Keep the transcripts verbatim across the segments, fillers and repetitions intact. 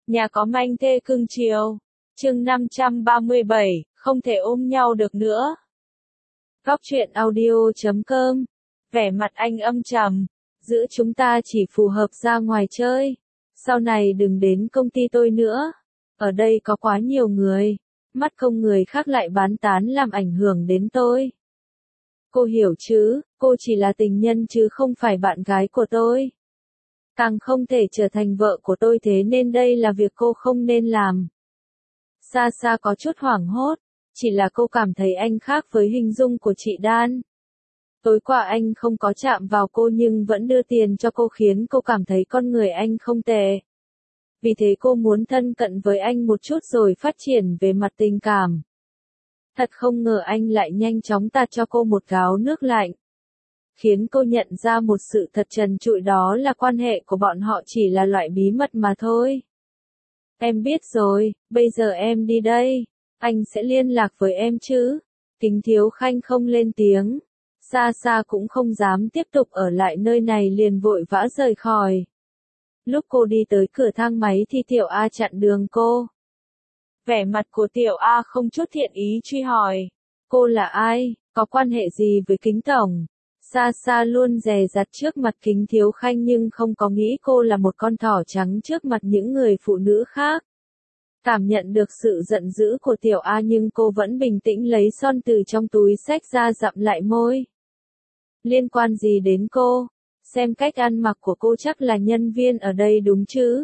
Nhà có manh thê cưng chiều. Chương năm trăm ba mươi bảy, không thể ôm nhau được nữa. Góc truyện audio chấm com. Vẻ mặt anh âm trầm. Giữa chúng ta chỉ phù hợp ra ngoài chơi. Sau này đừng đến công ty tôi nữa. Ở đây có quá nhiều người. Mắt không người khác lại bán tán làm ảnh hưởng đến tôi. Cô hiểu chứ, cô chỉ là tình nhân chứ không phải bạn gái của tôi. Càng không thể trở thành vợ của tôi, thế nên đây là việc cô không nên làm. Sa Sa có chút hoảng hốt, chỉ là cô cảm thấy anh khác với hình dung của chị Đan. Tối qua anh không có chạm vào cô nhưng vẫn đưa tiền cho cô khiến cô cảm thấy con người anh không tệ. Vì thế cô muốn thân cận với anh một chút rồi phát triển về mặt tình cảm. Thật không ngờ anh lại nhanh chóng tạt cho cô một gáo nước lạnh. Khiến cô nhận ra một sự thật trần trụi, đó là quan hệ của bọn họ chỉ là loại bí mật mà thôi. Em biết rồi, bây giờ em đi đây. Anh sẽ liên lạc với em chứ. Kính Thiếu Khanh không lên tiếng. Sa Sa cũng không dám tiếp tục ở lại nơi này, liền vội vã rời khỏi. Lúc cô đi tới cửa thang máy thì Tiểu A chặn đường cô. Vẻ mặt của Tiểu A không chút thiện ý truy hỏi. Cô là ai, có quan hệ gì với Kính Tổng? Sa Sa luôn dè dặt trước mặt Kính Thiếu Khanh nhưng không có nghĩ cô là một con thỏ trắng trước mặt những người phụ nữ khác. Cảm nhận được sự giận dữ của Tiểu A nhưng cô vẫn bình tĩnh lấy son từ trong túi xách ra dặm lại môi. Liên quan gì đến cô? Xem cách ăn mặc của cô chắc là nhân viên ở đây đúng chứ?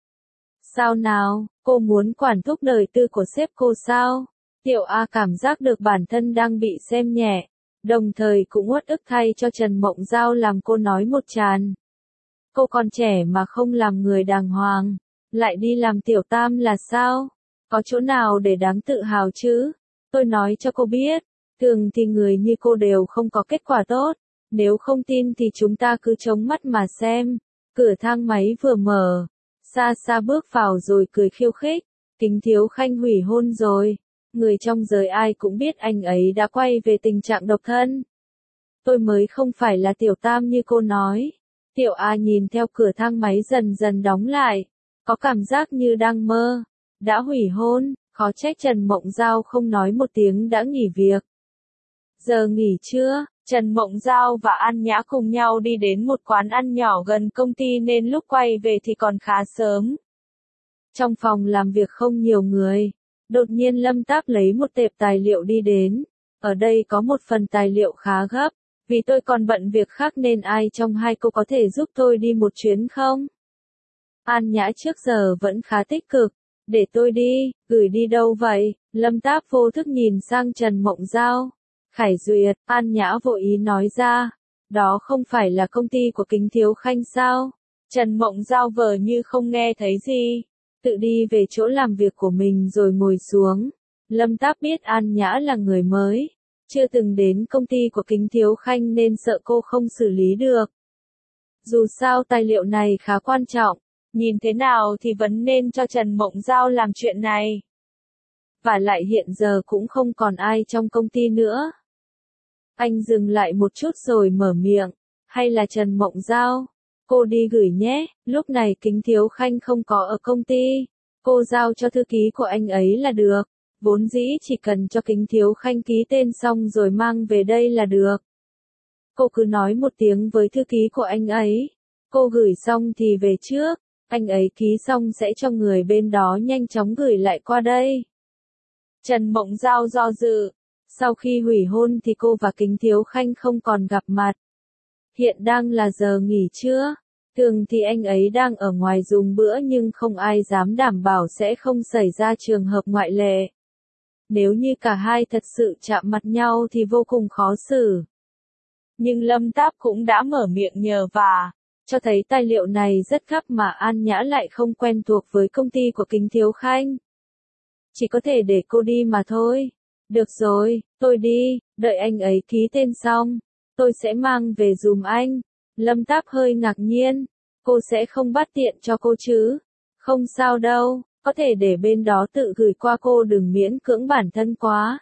Sao nào, cô muốn quản thúc đời tư của sếp cô sao? Tiểu A cảm giác được bản thân đang bị xem nhẹ. Đồng thời cũng uất ức thay cho Trần Mộng Giao làm cô nói một tràn. Cô còn trẻ mà không làm người đàng hoàng, lại đi làm tiểu tam là sao? Có chỗ nào để đáng tự hào chứ? Tôi nói cho cô biết, thường thì người như cô đều không có kết quả tốt. Nếu không tin thì chúng ta cứ chống mắt mà xem. Cửa thang máy vừa mở, Sa Sa bước vào rồi cười khiêu khích. Kính Thiếu Khanh hủy hôn rồi. Người trong giới ai cũng biết anh ấy đã quay về tình trạng độc thân. Tôi mới không phải là tiểu tam như cô nói. Tiểu A nhìn theo cửa thang máy dần dần đóng lại. Có cảm giác như đang mơ. Đã hủy hôn, khó trách Trần Mộng Giao không nói một tiếng đã nghỉ việc. Giờ nghỉ trưa, Trần Mộng Giao và An Nhã cùng nhau đi đến một quán ăn nhỏ gần công ty nên lúc quay về thì còn khá sớm. Trong phòng làm việc không nhiều người. Đột nhiên Lâm Táp lấy một tệp tài liệu đi đến. Ở đây có một phần tài liệu khá gấp. Vì tôi còn bận việc khác nên ai trong hai cô có thể giúp tôi đi một chuyến không? An Nhã trước giờ vẫn khá tích cực. Để tôi đi, gửi đi đâu vậy? Lâm Táp vô thức nhìn sang Trần Mộng Giao. Khải Duyệt, An Nhã vội ý nói ra. Đó không phải là công ty của Kính Thiếu Khanh sao? Trần Mộng Giao vờ như không nghe thấy gì. Tự đi về chỗ làm việc của mình rồi ngồi xuống. Lâm Táp biết An Nhã là người mới, chưa từng đến công ty của Kính Thiếu Khanh nên sợ cô không xử lý được. Dù sao tài liệu này khá quan trọng, nhìn thế nào thì vẫn nên cho Trần Mộng Giao làm chuyện này. Và lại hiện giờ cũng không còn ai trong công ty nữa. Anh dừng lại một chút rồi mở miệng, hay là Trần Mộng Giao? Cô đi gửi nhé, lúc này Kính Thiếu Khanh không có ở công ty. Cô giao cho thư ký của anh ấy là được. Vốn dĩ chỉ cần cho Kính Thiếu Khanh ký tên xong rồi mang về đây là được. Cô cứ nói một tiếng với thư ký của anh ấy. Cô gửi xong thì về trước. Anh ấy ký xong sẽ cho người bên đó nhanh chóng gửi lại qua đây. Trần Mộng Giao do dự. Sau khi hủy hôn thì cô và Kính Thiếu Khanh không còn gặp mặt. Hiện đang là giờ nghỉ trưa. Thường thì anh ấy đang ở ngoài dùng bữa nhưng không ai dám đảm bảo sẽ không xảy ra trường hợp ngoại lệ. Nếu như cả hai thật sự chạm mặt nhau thì vô cùng khó xử. Nhưng Lâm Táp cũng đã mở miệng nhờ vả, cho thấy tài liệu này rất gấp mà An Nhã lại không quen thuộc với công ty của Kính Thiếu Khanh. Chỉ có thể để cô đi mà thôi. Được rồi, tôi đi, đợi anh ấy ký tên xong. Tôi sẽ mang về dùm anh. Lâm Táp hơi ngạc nhiên. Cô sẽ không bắt tiện cho cô chứ? Không sao đâu, có thể để bên đó tự gửi qua, cô đừng miễn cưỡng bản thân quá.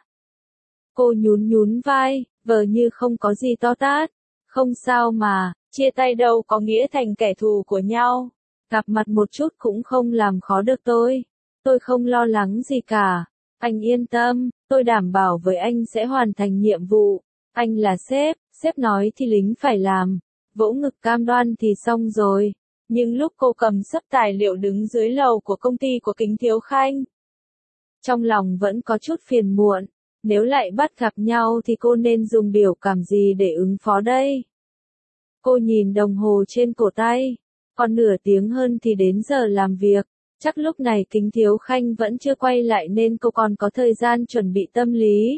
Cô nhún nhún vai, vờ như không có gì to tát. Không sao mà, chia tay đâu có nghĩa thành kẻ thù của nhau. Gặp mặt một chút cũng không làm khó được tôi. Tôi không lo lắng gì cả. Anh yên tâm, tôi đảm bảo với anh sẽ hoàn thành nhiệm vụ. Anh là sếp, sếp nói thì lính phải làm. Vỗ ngực cam đoan thì xong rồi. Nhưng lúc cô cầm sấp tài liệu đứng dưới lầu của công ty của Kính Thiếu Khanh, trong lòng vẫn có chút phiền muộn. Nếu lại bắt gặp nhau thì cô nên dùng biểu cảm gì để ứng phó đây? Cô nhìn đồng hồ trên cổ tay. Còn nửa tiếng hơn thì đến giờ làm việc. Chắc lúc này Kính Thiếu Khanh vẫn chưa quay lại nên cô còn có thời gian chuẩn bị tâm lý.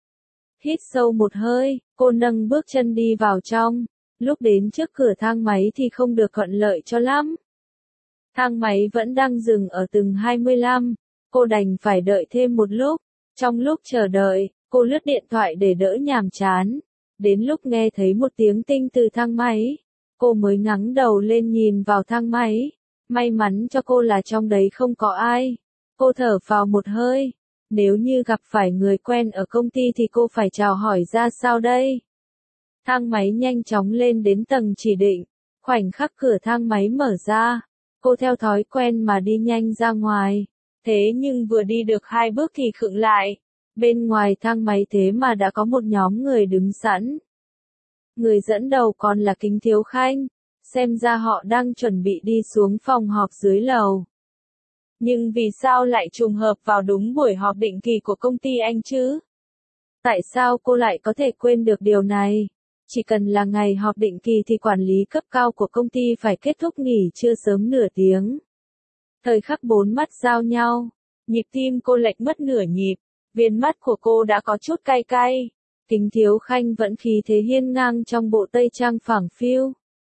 Hít sâu một hơi, cô nâng bước chân đi vào trong. Lúc đến trước cửa thang máy thì không được thuận lợi cho lắm. Thang máy vẫn đang dừng ở tầng hai mươi lăm. Cô đành phải đợi thêm một lúc. Trong lúc chờ đợi, cô lướt điện thoại để đỡ nhàm chán. Đến lúc nghe thấy một tiếng tinh từ thang máy, cô mới ngẩng đầu lên nhìn vào thang máy. May mắn cho cô là trong đấy không có ai. Cô thở phào một hơi. Nếu như gặp phải người quen ở công ty thì cô phải chào hỏi ra sao đây? Thang máy nhanh chóng lên đến tầng chỉ định. Khoảnh khắc cửa thang máy mở ra, cô theo thói quen mà đi nhanh ra ngoài. Thế nhưng vừa đi được hai bước thì khựng lại. Bên ngoài thang máy thế mà đã có một nhóm người đứng sẵn. Người dẫn đầu còn là Kính Thiếu Khanh. Xem ra họ đang chuẩn bị đi xuống phòng họp dưới lầu. Nhưng vì sao lại trùng hợp vào đúng buổi họp định kỳ của công ty anh chứ? Tại sao cô lại có thể quên được điều này? Chỉ cần là ngày họp định kỳ thì quản lý cấp cao của công ty phải kết thúc nghỉ trưa sớm nửa tiếng. Thời khắc bốn mắt giao nhau, nhịp tim cô lệch mất nửa nhịp, viền mắt của cô đã có chút cay cay. Kính Thiếu Khanh vẫn khí thế hiên ngang trong bộ tây trang phẳng phiu.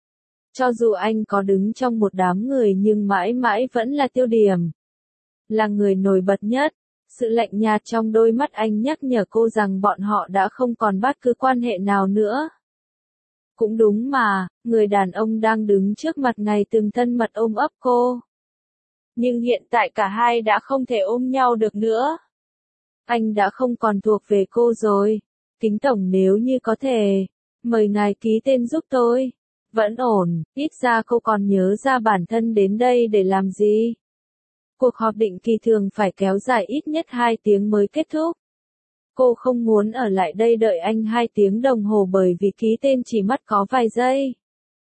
Cho dù anh có đứng trong một đám người nhưng mãi mãi vẫn là tiêu điểm. Là người nổi bật nhất, sự lạnh nhạt trong đôi mắt anh nhắc nhở cô rằng bọn họ đã không còn bất cứ quan hệ nào nữa. Cũng đúng mà, người đàn ông đang đứng trước mặt ngày từng thân mật ôm ấp cô. Nhưng hiện tại cả hai đã không thể ôm nhau được nữa. Anh đã không còn thuộc về cô rồi. Kính tổng, nếu như có thể, mời ngài ký tên giúp tôi. Vẫn ổn, ít ra cô còn nhớ ra bản thân đến đây để làm gì. Cuộc họp định kỳ thường phải kéo dài ít nhất hai tiếng mới kết thúc. Cô không muốn ở lại đây đợi anh hai tiếng đồng hồ bởi vì ký tên chỉ mất có vài giây.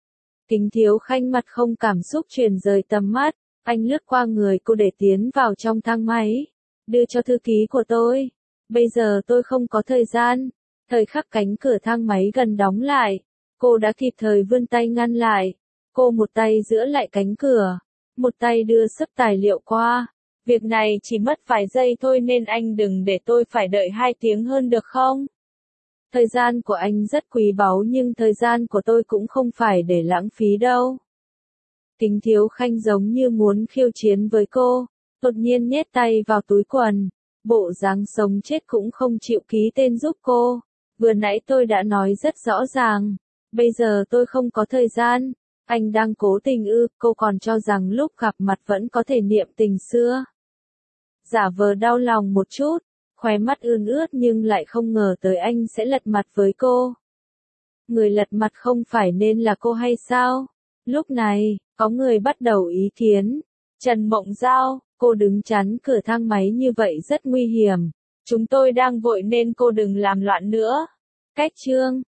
Kính Thiếu Khanh mặt không cảm xúc chuyển rời tầm mắt, anh lướt qua người cô để tiến vào trong thang máy. Đưa cho thư ký của tôi. Bây giờ tôi không có thời gian. Thời khắc cánh cửa thang máy gần đóng lại, cô đã kịp thời vươn tay ngăn lại. Cô một tay giữ lại cánh cửa, một tay đưa sấp tài liệu qua. Việc này chỉ mất vài giây thôi nên anh đừng để tôi phải đợi hai tiếng hơn được không? Thời gian của anh rất quý báu nhưng thời gian của tôi cũng không phải để lãng phí đâu. Kính Thiếu Khanh giống như muốn khiêu chiến với cô, đột nhiên nhét tay vào túi quần. Bộ dáng sống chết cũng không chịu ký tên giúp cô. Vừa nãy tôi đã nói rất rõ ràng. Bây giờ tôi không có thời gian. Anh đang cố tình ư? Cô còn cho rằng lúc gặp mặt vẫn có thể niệm tình xưa. Giả vờ đau lòng một chút, khóe mắt ươn ướt nhưng lại không ngờ tới anh sẽ lật mặt với cô. Người lật mặt không phải nên là cô hay sao? Lúc này, có người bắt đầu ý kiến. Trần Mộng Giao, cô đứng chắn cửa thang máy như vậy rất nguy hiểm. Chúng tôi đang vội nên cô đừng làm loạn nữa. Cách chương